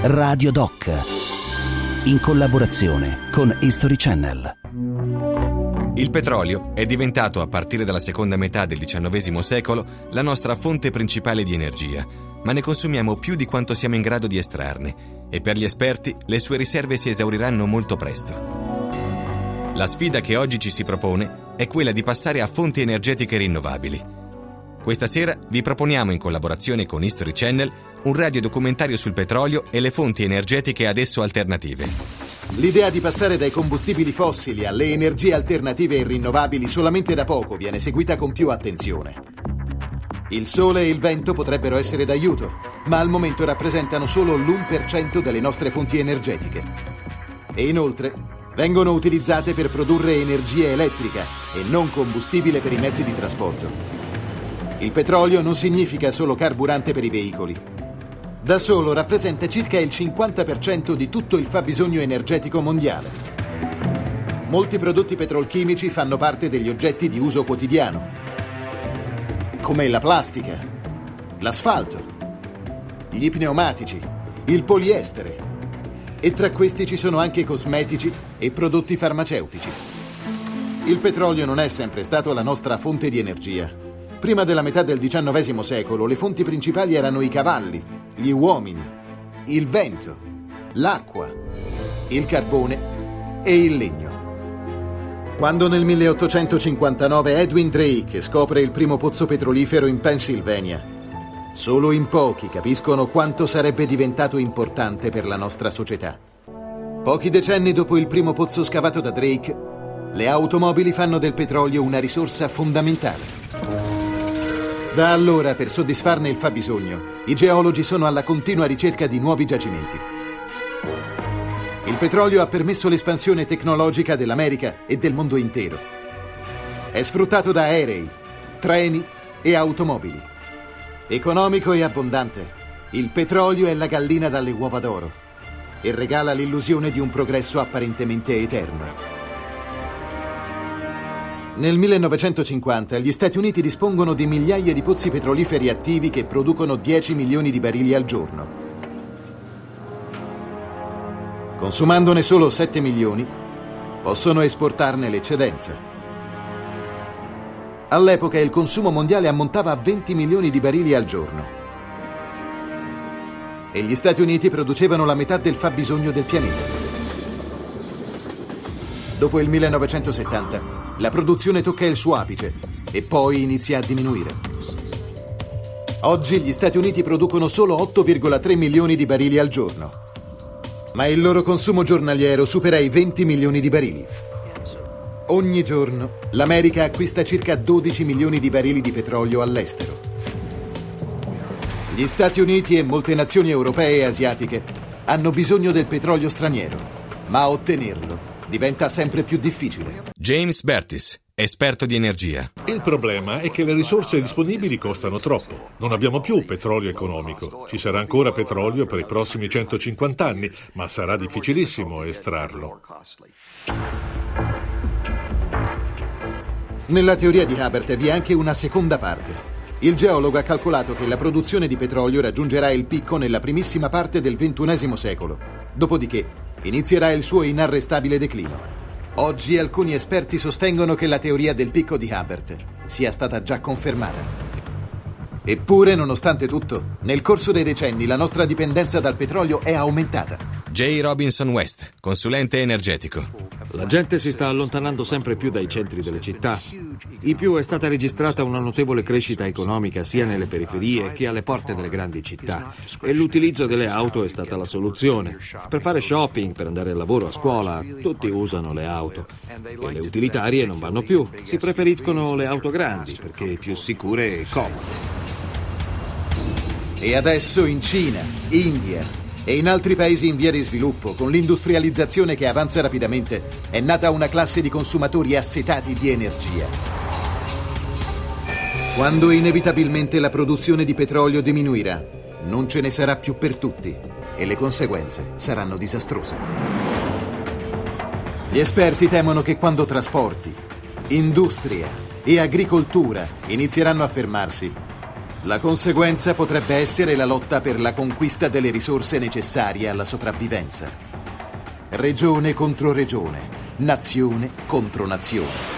Radio Doc, in collaborazione con History Channel. Il petrolio è diventato, a partire dalla seconda metà del XIX secolo, la nostra fonte principale di energia, ma ne consumiamo più di quanto siamo in grado di estrarne e per gli esperti le sue riserve si esauriranno molto presto. La sfida che oggi ci si propone è quella di passare a fonti energetiche rinnovabili. Questa sera vi proponiamo, in collaborazione con History Channel, un radiodocumentario sul petrolio e le fonti energetiche ad esso alternative. L'idea di passare dai combustibili fossili alle energie alternative e rinnovabili solamente da poco viene seguita con più attenzione. Il sole e il vento potrebbero essere d'aiuto, ma al momento rappresentano solo l'1% delle nostre fonti energetiche. E inoltre vengono utilizzate per produrre energia elettrica e non combustibile per i mezzi di trasporto. Il petrolio non significa solo carburante per i veicoli. Da solo rappresenta circa il 50% di tutto il fabbisogno energetico mondiale. Molti prodotti petrolchimici fanno parte degli oggetti di uso quotidiano, come la plastica, l'asfalto, gli pneumatici, il poliestere. E tra questi ci sono anche cosmetici e prodotti farmaceutici. Il petrolio non è sempre stato la nostra fonte di energia. Prima della metà del XIX secolo le fonti principali erano i cavalli, gli uomini, il vento, l'acqua, il carbone e il legno. Quando nel 1859 Edwin Drake scopre il primo pozzo petrolifero in Pennsylvania, solo in pochi capiscono quanto sarebbe diventato importante per la nostra società. Pochi decenni dopo il primo pozzo scavato da Drake, le automobili fanno del petrolio una risorsa fondamentale. Da allora, per soddisfarne il fabbisogno, i geologi sono alla continua ricerca di nuovi giacimenti. Il petrolio ha permesso l'espansione tecnologica dell'America e del mondo intero. È sfruttato da aerei, treni e automobili. Economico e abbondante, il petrolio è la gallina dalle uova d'oro e regala l'illusione di un progresso apparentemente eterno. Nel 1950 gli Stati Uniti dispongono di migliaia di pozzi petroliferi attivi che producono 10 milioni di barili al giorno. Consumandone solo 7 milioni, possono esportarne l'eccedenza. All'epoca il consumo mondiale ammontava a 20 milioni di barili al giorno. E gli Stati Uniti producevano la metà del fabbisogno del pianeta. Dopo il 1970, la produzione tocca il suo apice e poi inizia a diminuire. Oggi gli Stati Uniti producono solo 8,3 milioni di barili al giorno, ma il loro consumo giornaliero supera i 20 milioni di barili. Ogni giorno l'America acquista circa 12 milioni di barili di petrolio all'estero. Gli Stati Uniti e molte nazioni europee e asiatiche hanno bisogno del petrolio straniero, ma ottenerlo diventa sempre più difficile. James Bertis, esperto di energia. Il problema è che le risorse disponibili costano troppo. Non abbiamo più petrolio economico. Ci sarà ancora petrolio per i prossimi 150 anni, ma sarà difficilissimo estrarlo. Nella teoria di Hubbert vi è anche una seconda parte. Il geologo ha calcolato che la produzione di petrolio raggiungerà il picco nella primissima parte del XXI secolo. Dopodiché inizierà il suo inarrestabile declino. Oggi alcuni esperti sostengono che la teoria del picco di Hubbert sia stata già confermata. Eppure, nonostante tutto, nel corso dei decenni la nostra dipendenza dal petrolio è aumentata. J. Robinson West, consulente energetico. La gente si sta allontanando sempre più dai centri delle città. In più è stata registrata una notevole crescita economica sia nelle periferie che alle porte delle grandi città e l'utilizzo delle auto è stata la soluzione. Per fare shopping, per andare al lavoro, a scuola, tutti usano le auto e le utilitarie non vanno più. Si preferiscono le auto grandi perché più sicure e comode. E adesso in Cina, India e in altri paesi in via di sviluppo, con l'industrializzazione che avanza rapidamente, è nata una classe di consumatori assetati di energia. Quando inevitabilmente la produzione di petrolio diminuirà, non ce ne sarà più per tutti e le conseguenze saranno disastrose. Gli esperti temono che quando trasporti, industria e agricoltura inizieranno a fermarsi, La conseguenza potrebbe essere la lotta per la conquista delle risorse necessarie alla sopravvivenza. Regione contro regione, nazione contro nazione.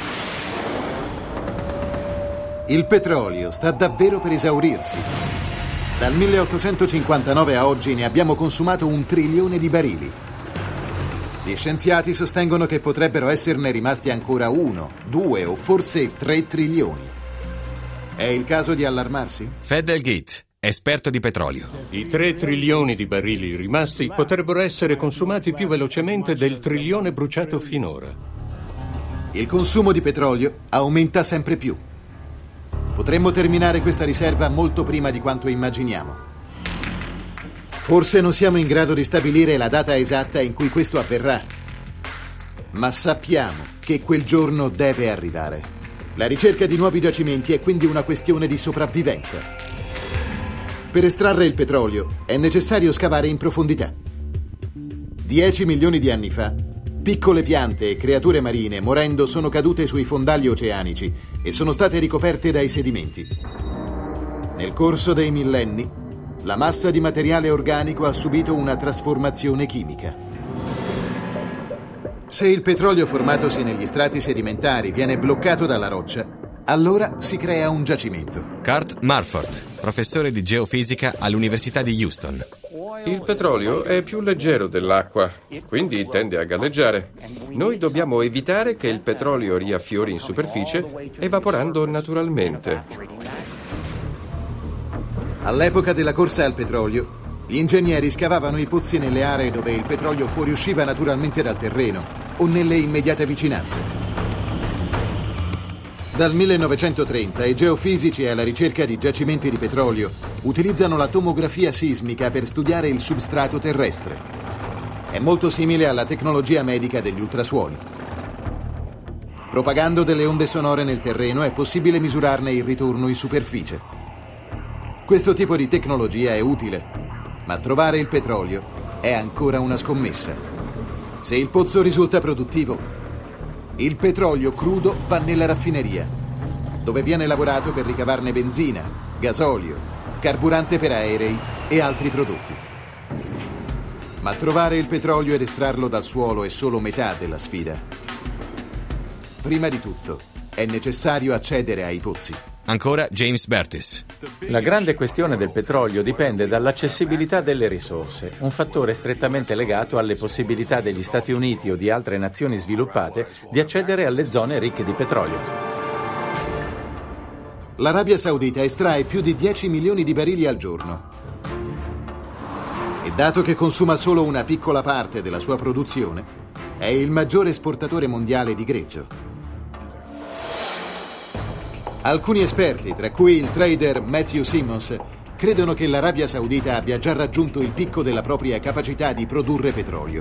Il petrolio sta davvero per esaurirsi. Dal 1859 a oggi ne abbiamo consumato 1 trilione di barili. Gli scienziati sostengono che potrebbero esserne rimasti ancora 1, 2 o forse 3 trilioni. È il caso di allarmarsi? Fedel Gate, esperto di petrolio. I 3 trilioni di barili rimasti potrebbero essere consumati più velocemente del trilione bruciato finora. Il consumo di petrolio aumenta sempre più. Potremmo terminare questa riserva molto prima di quanto immaginiamo. Forse non siamo in grado di stabilire la data esatta in cui questo avverrà, ma sappiamo che quel giorno deve arrivare. La ricerca di nuovi giacimenti è quindi una questione di sopravvivenza. Per estrarre il petrolio è necessario scavare in profondità. 10 milioni di anni fa, piccole piante e creature marine, morendo, sono cadute sui fondali oceanici e sono state ricoperte dai sedimenti. Nel corso dei millenni, la massa di materiale organico ha subito una trasformazione chimica. Se il petrolio formatosi negli strati sedimentari viene bloccato dalla roccia, allora si crea un giacimento. Kurt Marford, professore di geofisica all'Università di Houston. Il petrolio è più leggero dell'acqua, quindi tende a galleggiare. Noi dobbiamo evitare che il petrolio riaffiori in superficie, evaporando naturalmente. All'epoca della corsa al petrolio, gli ingegneri scavavano i pozzi nelle aree dove il petrolio fuoriusciva naturalmente dal terreno o nelle immediate vicinanze. Dal 1930 i geofisici alla ricerca di giacimenti di petrolio utilizzano la tomografia sismica per studiare il substrato terrestre. È molto simile alla tecnologia medica degli ultrasuoni. Propagando delle onde sonore nel terreno è possibile misurarne il ritorno in superficie. Questo tipo di tecnologia è utile, ma trovare il petrolio è ancora una scommessa. Se il pozzo risulta produttivo, il petrolio crudo va nella raffineria, dove viene lavorato per ricavarne benzina, gasolio, carburante per aerei e altri prodotti. Ma trovare il petrolio ed estrarlo dal suolo è solo metà della sfida. Prima di tutto, è necessario accedere ai pozzi. Ancora James Burtis. La grande questione del petrolio dipende dall'accessibilità delle risorse, un fattore strettamente legato alle possibilità degli Stati Uniti o di altre nazioni sviluppate di accedere alle zone ricche di petrolio. L'Arabia Saudita estrae più di 10 milioni di barili al giorno. E dato che consuma solo una piccola parte della sua produzione, è il maggiore esportatore mondiale di greggio. Alcuni esperti, tra cui il trader Matthew Simmons, credono che l'Arabia Saudita abbia già raggiunto il picco della propria capacità di produrre petrolio.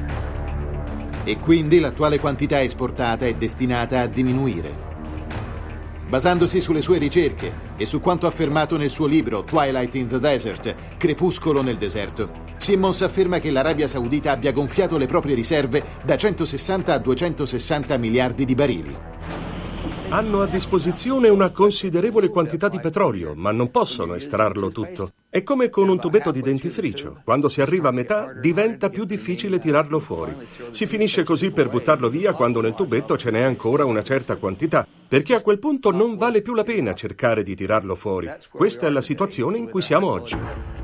E quindi l'attuale quantità esportata è destinata a diminuire. Basandosi sulle sue ricerche e su quanto affermato nel suo libro Twilight in the Desert, Crepuscolo nel deserto, Simmons afferma che l'Arabia Saudita abbia gonfiato le proprie riserve da 160 a 260 miliardi di barili. Hanno a disposizione una considerevole quantità di petrolio, ma non possono estrarlo tutto. È come con un tubetto di dentifricio. Quando si arriva a metà, diventa più difficile tirarlo fuori. Si finisce così per buttarlo via quando nel tubetto ce n'è ancora una certa quantità, perché a quel punto non vale più la pena cercare di tirarlo fuori. Questa è la situazione in cui siamo oggi.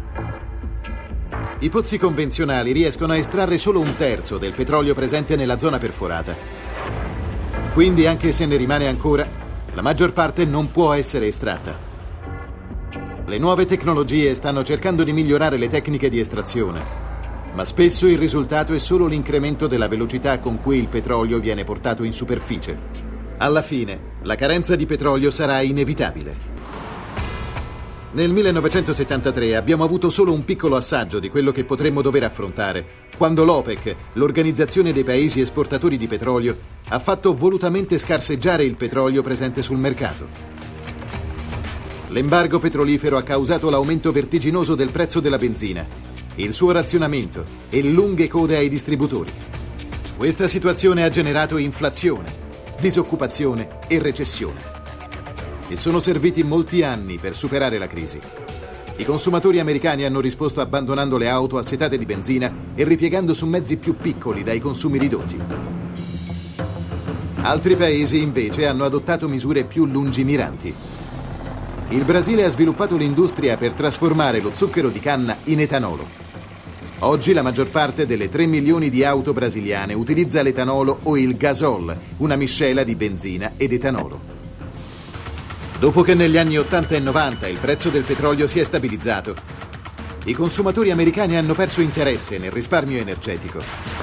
I pozzi convenzionali riescono a estrarre solo 1/3 del petrolio presente nella zona perforata. Quindi, anche se ne rimane ancora, la maggior parte non può essere estratta. Le nuove tecnologie stanno cercando di migliorare le tecniche di estrazione, ma spesso il risultato è solo l'incremento della velocità con cui il petrolio viene portato in superficie. Alla fine, la carenza di petrolio sarà inevitabile. Nel 1973 abbiamo avuto solo un piccolo assaggio di quello che potremmo dover affrontare, quando l'OPEC, l'Organizzazione dei Paesi Esportatori di Petrolio, ha fatto volutamente scarseggiare il petrolio presente sul mercato. L'embargo petrolifero ha causato l'aumento vertiginoso del prezzo della benzina, il suo razionamento e lunghe code ai distributori. Questa situazione ha generato inflazione, disoccupazione e recessione. e sono serviti molti anni per superare la crisi. I consumatori americani hanno risposto abbandonando le auto assetate di benzina e ripiegando su mezzi più piccoli dai consumi ridotti. Altri paesi invece hanno adottato misure più lungimiranti. Il Brasile ha sviluppato l'industria per trasformare lo zucchero di canna in etanolo. Oggi la maggior parte delle 3 milioni di auto brasiliane utilizza l'etanolo o il gasol, una miscela di benzina ed etanolo. Dopo che negli anni 80 e 90 il prezzo del petrolio si è stabilizzato, i consumatori americani hanno perso interesse nel risparmio energetico.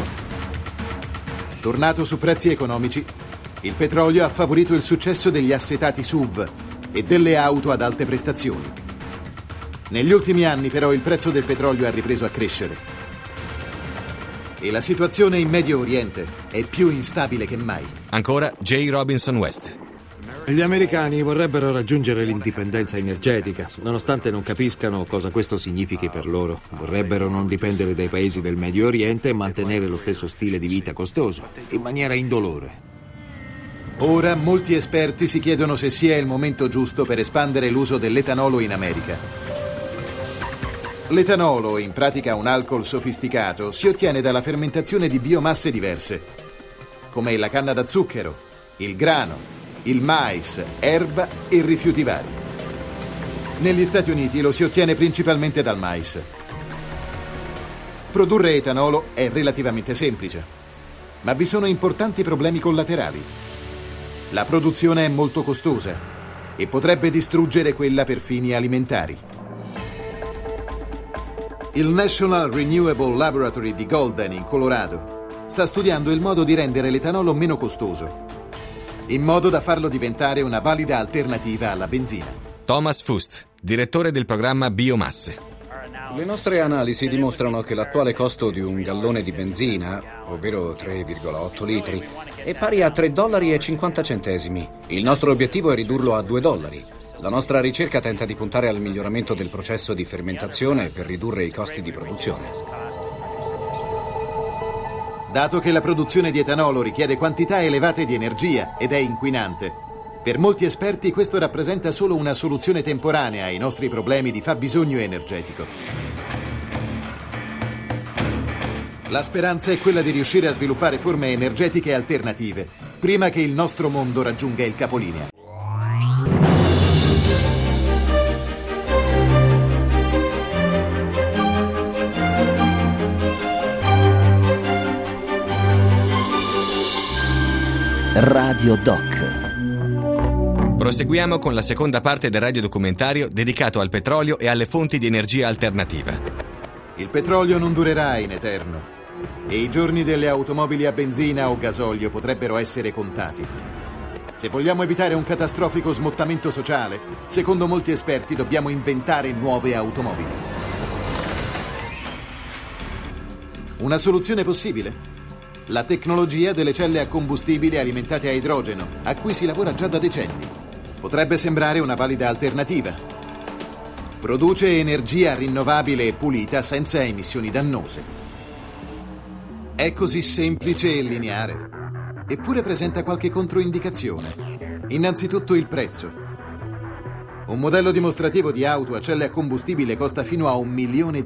Tornato su prezzi economici, il petrolio ha favorito il successo degli assetati SUV e delle auto ad alte prestazioni. Negli ultimi anni però il prezzo del petrolio ha ripreso a crescere e la situazione in Medio Oriente è più instabile che mai. Ancora J. Robinson West. Gli americani vorrebbero raggiungere l'indipendenza energetica, nonostante non capiscano cosa questo significhi per loro. Vorrebbero non dipendere dai paesi del Medio Oriente e mantenere lo stesso stile di vita costoso, in maniera indolore. Ora molti esperti si chiedono se sia il momento giusto per espandere l'uso dell'etanolo in America. L'etanolo, in pratica un alcol sofisticato, si ottiene dalla fermentazione di biomasse diverse, come la canna da zucchero, il grano, il mais, erba e rifiuti vari. Negli Stati Uniti lo si ottiene principalmente dal mais. Produrre etanolo è relativamente semplice, ma vi sono importanti problemi collaterali. La produzione è molto costosa e potrebbe distruggere quella per fini alimentari. Il National Renewable Laboratory di Golden, in Colorado, sta studiando il modo di rendere l'etanolo meno costoso, in modo da farlo diventare una valida alternativa alla benzina. Thomas Fust, direttore del programma Biomasse. Le nostre analisi dimostrano che l'attuale costo di un gallone di benzina, ovvero 3,8 litri, è pari a $3,50. Il nostro obiettivo è ridurlo a $2. La nostra ricerca tenta di puntare al miglioramento del processo di fermentazione per ridurre i costi di produzione. Dato che la produzione di etanolo richiede quantità elevate di energia ed è inquinante, per molti esperti questo rappresenta solo una soluzione temporanea ai nostri problemi di fabbisogno energetico. La speranza è quella di riuscire a sviluppare forme energetiche alternative prima che il nostro mondo raggiunga il capolinea. Radio Doc. Proseguiamo con la seconda parte del radiodocumentario dedicato al petrolio e alle fonti di energia alternativa. Il petrolio non durerà in eterno e i giorni delle automobili a benzina o gasolio potrebbero essere contati. Se vogliamo evitare un catastrofico smottamento sociale, secondo molti esperti dobbiamo inventare nuove automobili. Una soluzione possibile? La tecnologia delle celle a combustibile alimentate a idrogeno, a cui si lavora già da decenni. Potrebbe sembrare una valida alternativa. Produce energia rinnovabile e pulita senza emissioni dannose. È così semplice e lineare, eppure presenta qualche controindicazione. Innanzitutto il prezzo. Un modello dimostrativo di auto a celle a combustibile costa fino a $1 milione.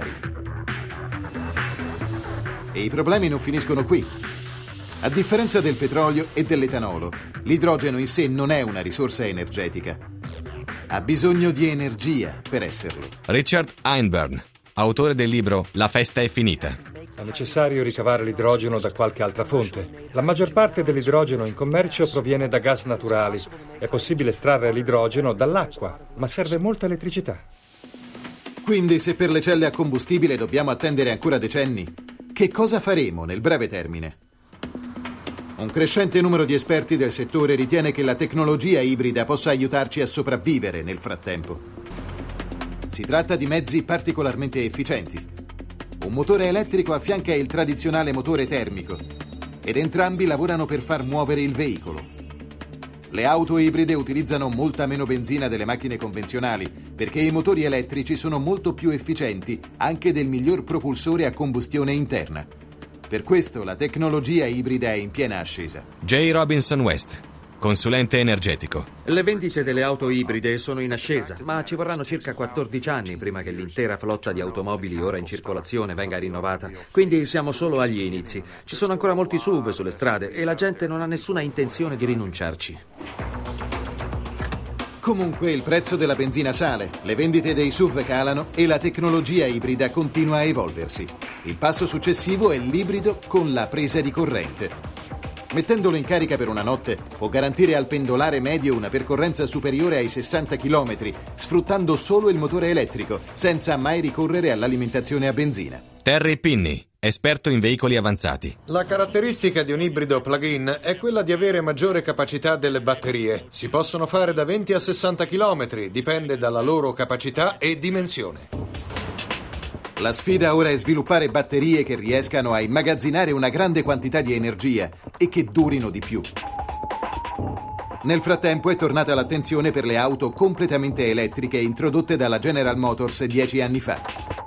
E i problemi non finiscono qui. A differenza del petrolio e dell'etanolo, l'idrogeno in sé non è una risorsa energetica. Ha bisogno di energia per esserlo. Richard Einburn, autore del libro La festa è finita. È necessario ricavare l'idrogeno da qualche altra fonte. La maggior parte dell'idrogeno in commercio proviene da gas naturali. È possibile estrarre l'idrogeno dall'acqua, ma serve molta elettricità. Quindi, se per le celle a combustibile dobbiamo attendere ancora decenni, che cosa faremo nel breve termine? Un crescente numero di esperti del settore ritiene che la tecnologia ibrida possa aiutarci a sopravvivere nel frattempo. Si tratta di mezzi particolarmente efficienti. Un motore elettrico affianca il tradizionale motore termico ed entrambi lavorano per far muovere il veicolo. Le auto ibride utilizzano molta meno benzina delle macchine convenzionali perché i motori elettrici sono molto più efficienti anche del miglior propulsore a combustione interna. Per questo la tecnologia ibrida è in piena ascesa. J. Robinson West. consulente energetico. Le vendite delle auto ibride sono in ascesa, ma ci vorranno circa 14 anni prima che l'intera flotta di automobili ora in circolazione venga rinnovata. Quindi siamo solo agli inizi. Ci sono ancora molti SUV sulle strade e la gente non ha nessuna intenzione di rinunciarci. Comunque il prezzo della benzina sale, le vendite dei SUV calano e la tecnologia ibrida continua a evolversi. Il passo successivo è l'ibrido con la presa di corrente. Mettendolo in carica per una notte può garantire al pendolare medio una percorrenza superiore ai 60 km, sfruttando solo il motore elettrico, senza mai ricorrere all'alimentazione a benzina. Terry Pinney, esperto in veicoli avanzati. La caratteristica di un ibrido plug-in è quella di avere maggiore capacità delle batterie. Si possono fare da 20 a 60 km, dipende dalla loro capacità e dimensione. La sfida ora è sviluppare batterie che riescano a immagazzinare una grande quantità di energia e che durino di più. Nel frattempo è tornata l'attenzione per le auto completamente elettriche introdotte dalla General Motors 10 anni fa.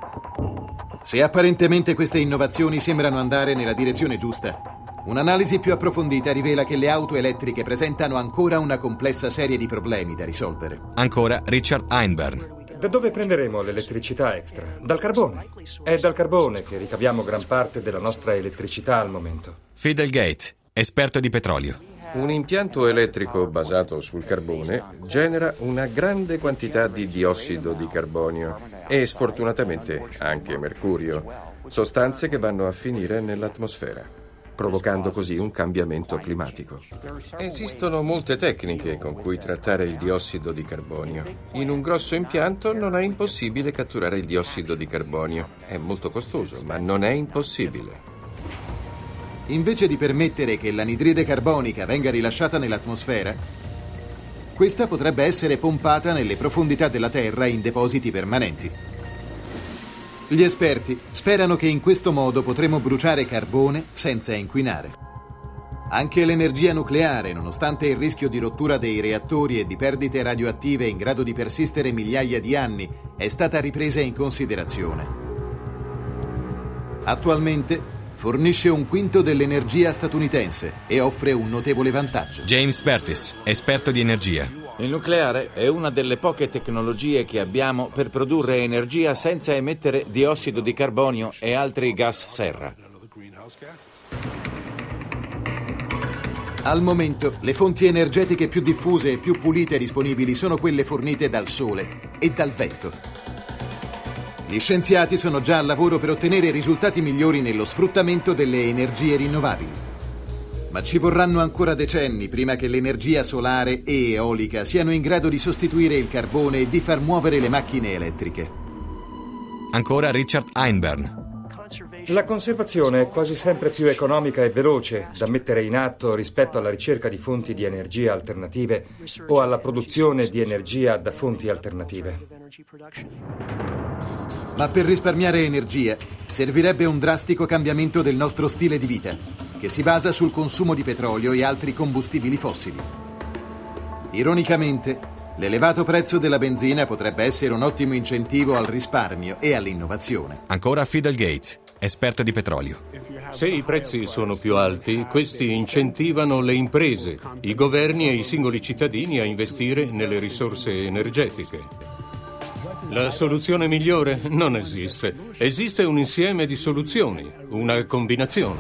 Se apparentemente queste innovazioni sembrano andare nella direzione giusta, un'analisi più approfondita rivela che le auto elettriche presentano ancora una complessa serie di problemi da risolvere. Ancora Richard Einbern. Da dove prenderemo l'elettricità extra? Dal carbone. È dal carbone che ricaviamo gran parte della nostra elettricità al momento. Fidel Gate, esperto di petrolio. Un impianto elettrico basato sul carbone genera una grande quantità di diossido di carbonio e sfortunatamente anche mercurio, sostanze che vanno a finire nell'atmosfera, provocando così un cambiamento climatico. Esistono molte tecniche con cui trattare il diossido di carbonio. In un grosso impianto non è impossibile catturare il diossido di carbonio. È molto costoso, ma non è impossibile. Invece di permettere che l'anidride carbonica venga rilasciata nell'atmosfera, questa potrebbe essere pompata nelle profondità della Terra in depositi permanenti. Gli esperti sperano che in questo modo potremo bruciare carbone senza inquinare. Anche l'energia nucleare, nonostante il rischio di rottura dei reattori e di perdite radioattive in grado di persistere migliaia di anni, è stata ripresa in considerazione. Attualmente fornisce un quinto dell'energia statunitense e offre un notevole vantaggio. James Burtis, esperto di energia. Il nucleare è una delle poche tecnologie che abbiamo per produrre energia senza emettere diossido di carbonio e altri gas serra. Al momento, le fonti energetiche più diffuse e più pulite disponibili sono quelle fornite dal sole e dal vento. Gli scienziati sono già al lavoro per ottenere risultati migliori nello sfruttamento delle energie rinnovabili. Ma ci vorranno ancora decenni prima che l'energia solare e eolica siano in grado di sostituire il carbone e di far muovere le macchine elettriche. Ancora Richard Einbern. La conservazione è quasi sempre più economica e veloce da mettere in atto rispetto alla ricerca di fonti di energia alternative o alla produzione di energia da fonti alternative. Ma per risparmiare energia servirebbe un drastico cambiamento del nostro stile di vita, che si basa sul consumo di petrolio e altri combustibili fossili. Ironicamente, l'elevato prezzo della benzina potrebbe essere un ottimo incentivo al risparmio e all'innovazione. Ancora Fidel Gate, esperto di petrolio. Se i prezzi sono più alti, questi incentivano le imprese, i governi e i singoli cittadini a investire nelle risorse energetiche. La soluzione migliore non esiste. Esiste un insieme di soluzioni, una combinazione.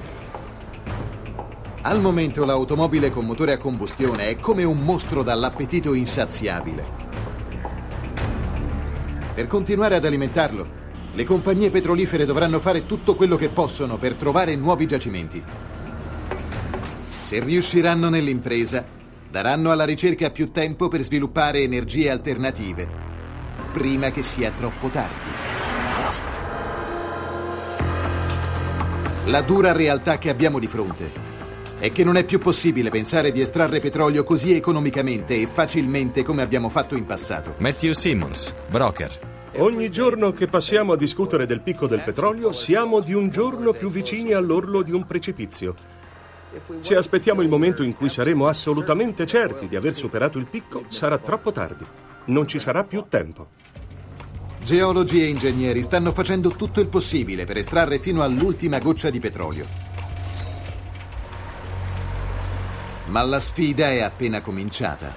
Al momento l'automobile con motore a combustione è come un mostro dall'appetito insaziabile. Per continuare ad alimentarlo, le compagnie petrolifere dovranno fare tutto quello che possono per trovare nuovi giacimenti. Se riusciranno nell'impresa, daranno alla ricerca più tempo per sviluppare energie alternative, prima che sia troppo tardi. La dura realtà che abbiamo di fronte è che non è più possibile pensare di estrarre petrolio così economicamente e facilmente come abbiamo fatto in passato. Matthew Simmons, broker. Ogni giorno che passiamo a discutere del picco del petrolio, siamo di un giorno più vicini all'orlo di un precipizio. Se aspettiamo il momento in cui saremo assolutamente certi di aver superato il picco, sarà troppo tardi. Non ci sarà più tempo. Geologi e ingegneri stanno facendo tutto il possibile per estrarre fino all'ultima goccia di petrolio. Ma la sfida è appena cominciata.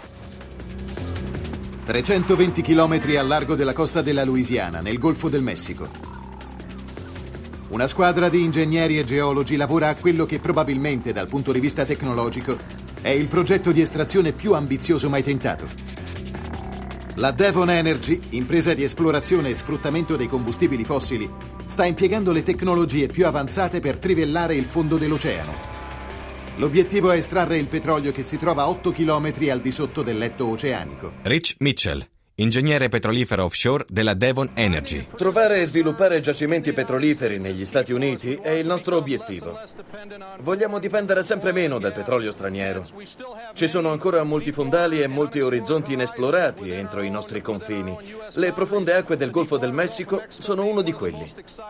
320 chilometri al largo della costa della Louisiana, nel Golfo del Messico. Una squadra di ingegneri e geologi lavora a quello che probabilmente, dal punto di vista tecnologico, è il progetto di estrazione più ambizioso mai tentato. La Devon Energy, impresa di esplorazione e sfruttamento dei combustibili fossili, sta impiegando le tecnologie più avanzate per trivellare il fondo dell'oceano. L'obiettivo è estrarre il petrolio che si trova a 8 chilometri al di sotto del letto oceanico. Rich Mitchell, ingegnere petrolifero offshore della Devon Energy. Trovare e sviluppare giacimenti petroliferi negli Stati Uniti è il nostro obiettivo. Vogliamo dipendere sempre meno dal petrolio straniero. Ci sono ancora molti fondali e molti orizzonti inesplorati entro i nostri confini. Le profonde acque del Golfo del Messico sono uno di quelli.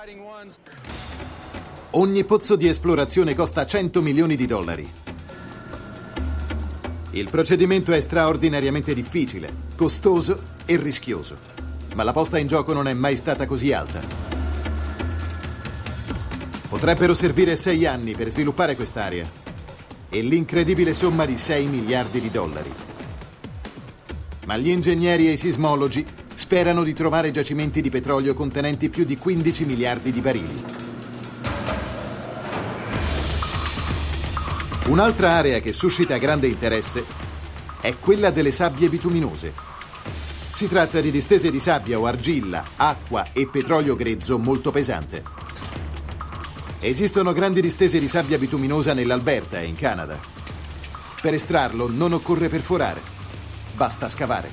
Ogni pozzo di esplorazione costa $100 milioni. Il procedimento è straordinariamente difficile, costoso e rischioso, ma la posta in gioco non è mai stata così alta. Potrebbero servire 6 anni per sviluppare quest'area e l'incredibile somma di $6 miliardi. Ma gli ingegneri e i sismologi sperano di trovare giacimenti di petrolio contenenti più di 15 miliardi di barili. Un'altra area che suscita grande interesse è quella delle sabbie bituminose. Si tratta di distese di sabbia o argilla, acqua e petrolio grezzo molto pesante. Esistono grandi distese di sabbia bituminosa nell'Alberta e in Canada. Per estrarlo non occorre perforare, basta scavare.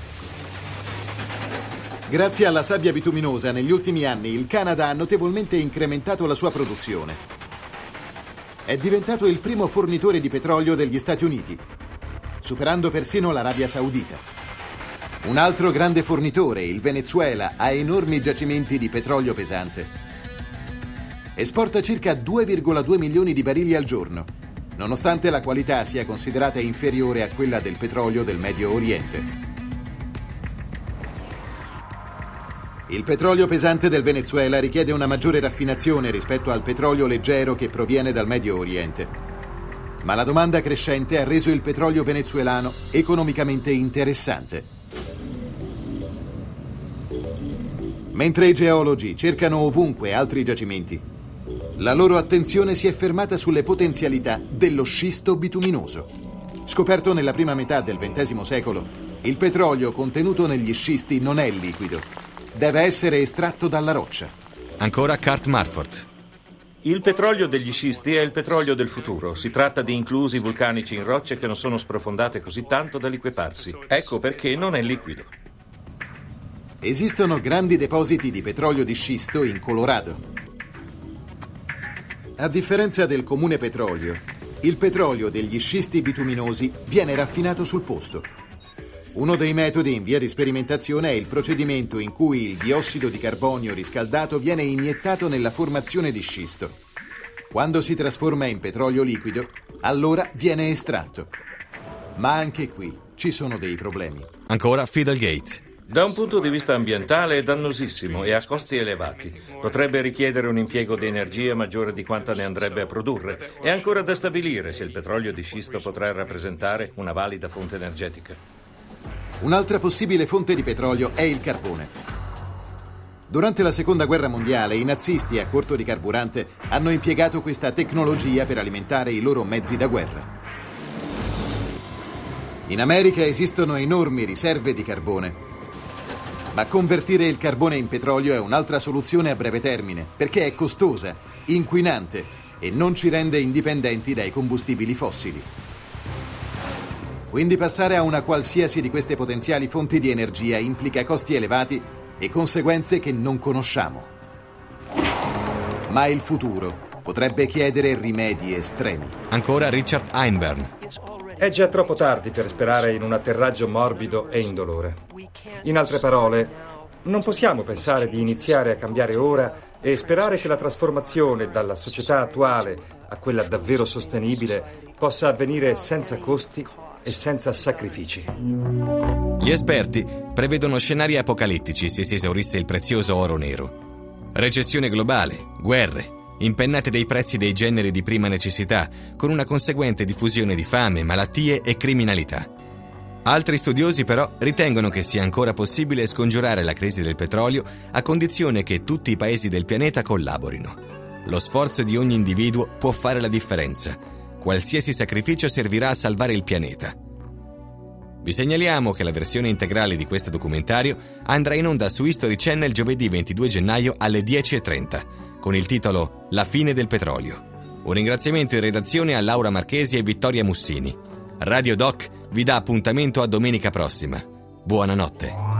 Grazie alla sabbia bituminosa, negli ultimi anni il Canada ha notevolmente incrementato la sua produzione. È diventato il primo fornitore di petrolio degli Stati Uniti, superando persino l'Arabia Saudita. Un altro grande fornitore, il Venezuela, ha enormi giacimenti di petrolio pesante. Esporta circa 2,2 milioni di barili al giorno, nonostante la qualità sia considerata inferiore a quella del petrolio del Medio Oriente. Il petrolio pesante del Venezuela richiede una maggiore raffinazione rispetto al petrolio leggero che proviene dal Medio Oriente. Ma la domanda crescente ha reso il petrolio venezuelano economicamente interessante. Mentre i geologi cercano ovunque altri giacimenti, la loro attenzione si è fermata sulle potenzialità dello scisto bituminoso. Scoperto nella prima metà del XX secolo, il petrolio contenuto negli scisti non è liquido. Deve essere estratto dalla roccia. Ancora Kurt Marfort. Il petrolio degli scisti è il petrolio del futuro. Si tratta di inclusi vulcanici in rocce che non sono sprofondate così tanto da liquefarsi. Ecco perché non è liquido. Esistono grandi depositi di petrolio di scisto in Colorado. A differenza del comune petrolio, il petrolio degli scisti bituminosi viene raffinato sul posto. Uno dei metodi in via di sperimentazione è il procedimento in cui il diossido di carbonio riscaldato viene iniettato nella formazione di scisto. Quando si trasforma in petrolio liquido, allora viene estratto. Ma anche qui ci sono dei problemi. Ancora Fidelgate. Da un punto di vista ambientale è dannosissimo e a costi elevati. Potrebbe richiedere un impiego di energia maggiore di quanta ne andrebbe a produrre. È ancora da stabilire se il petrolio di scisto potrà rappresentare una valida fonte energetica. Un'altra possibile fonte di petrolio è il carbone. Durante la Seconda Guerra Mondiale, i nazisti a corto di carburante hanno impiegato questa tecnologia per alimentare i loro mezzi da guerra. In America esistono enormi riserve di carbone, ma convertire il carbone in petrolio è un'altra soluzione a breve termine, perché è costosa, inquinante e non ci rende indipendenti dai combustibili fossili. Quindi passare a una qualsiasi di queste potenziali fonti di energia implica costi elevati e conseguenze che non conosciamo. Ma il futuro potrebbe chiedere rimedi estremi. Ancora Richard Einbern. È già troppo tardi per sperare in un atterraggio morbido e indolore. In altre parole, non possiamo pensare di iniziare a cambiare ora e sperare che la trasformazione dalla società attuale a quella davvero sostenibile possa avvenire senza costi e senza sacrifici. Gli esperti prevedono scenari apocalittici se si esaurisse il prezioso oro nero. Recessione globale, guerre, impennate dei prezzi dei generi di prima necessità, con una conseguente diffusione di fame, malattie e criminalità. Altri studiosi però ritengono che sia ancora possibile scongiurare la crisi del petrolio a condizione che tutti i paesi del pianeta collaborino. Lo sforzo di ogni individuo può fare la differenza. Qualsiasi sacrificio servirà a salvare il pianeta. Vi segnaliamo che la versione integrale di questo documentario andrà in onda su History Channel giovedì 22 gennaio alle 10:30 con il titolo La fine del petrolio. Un ringraziamento in redazione a Laura Marchesi e Vittoria Mussini. Radio Doc vi dà appuntamento a domenica prossima. Buonanotte.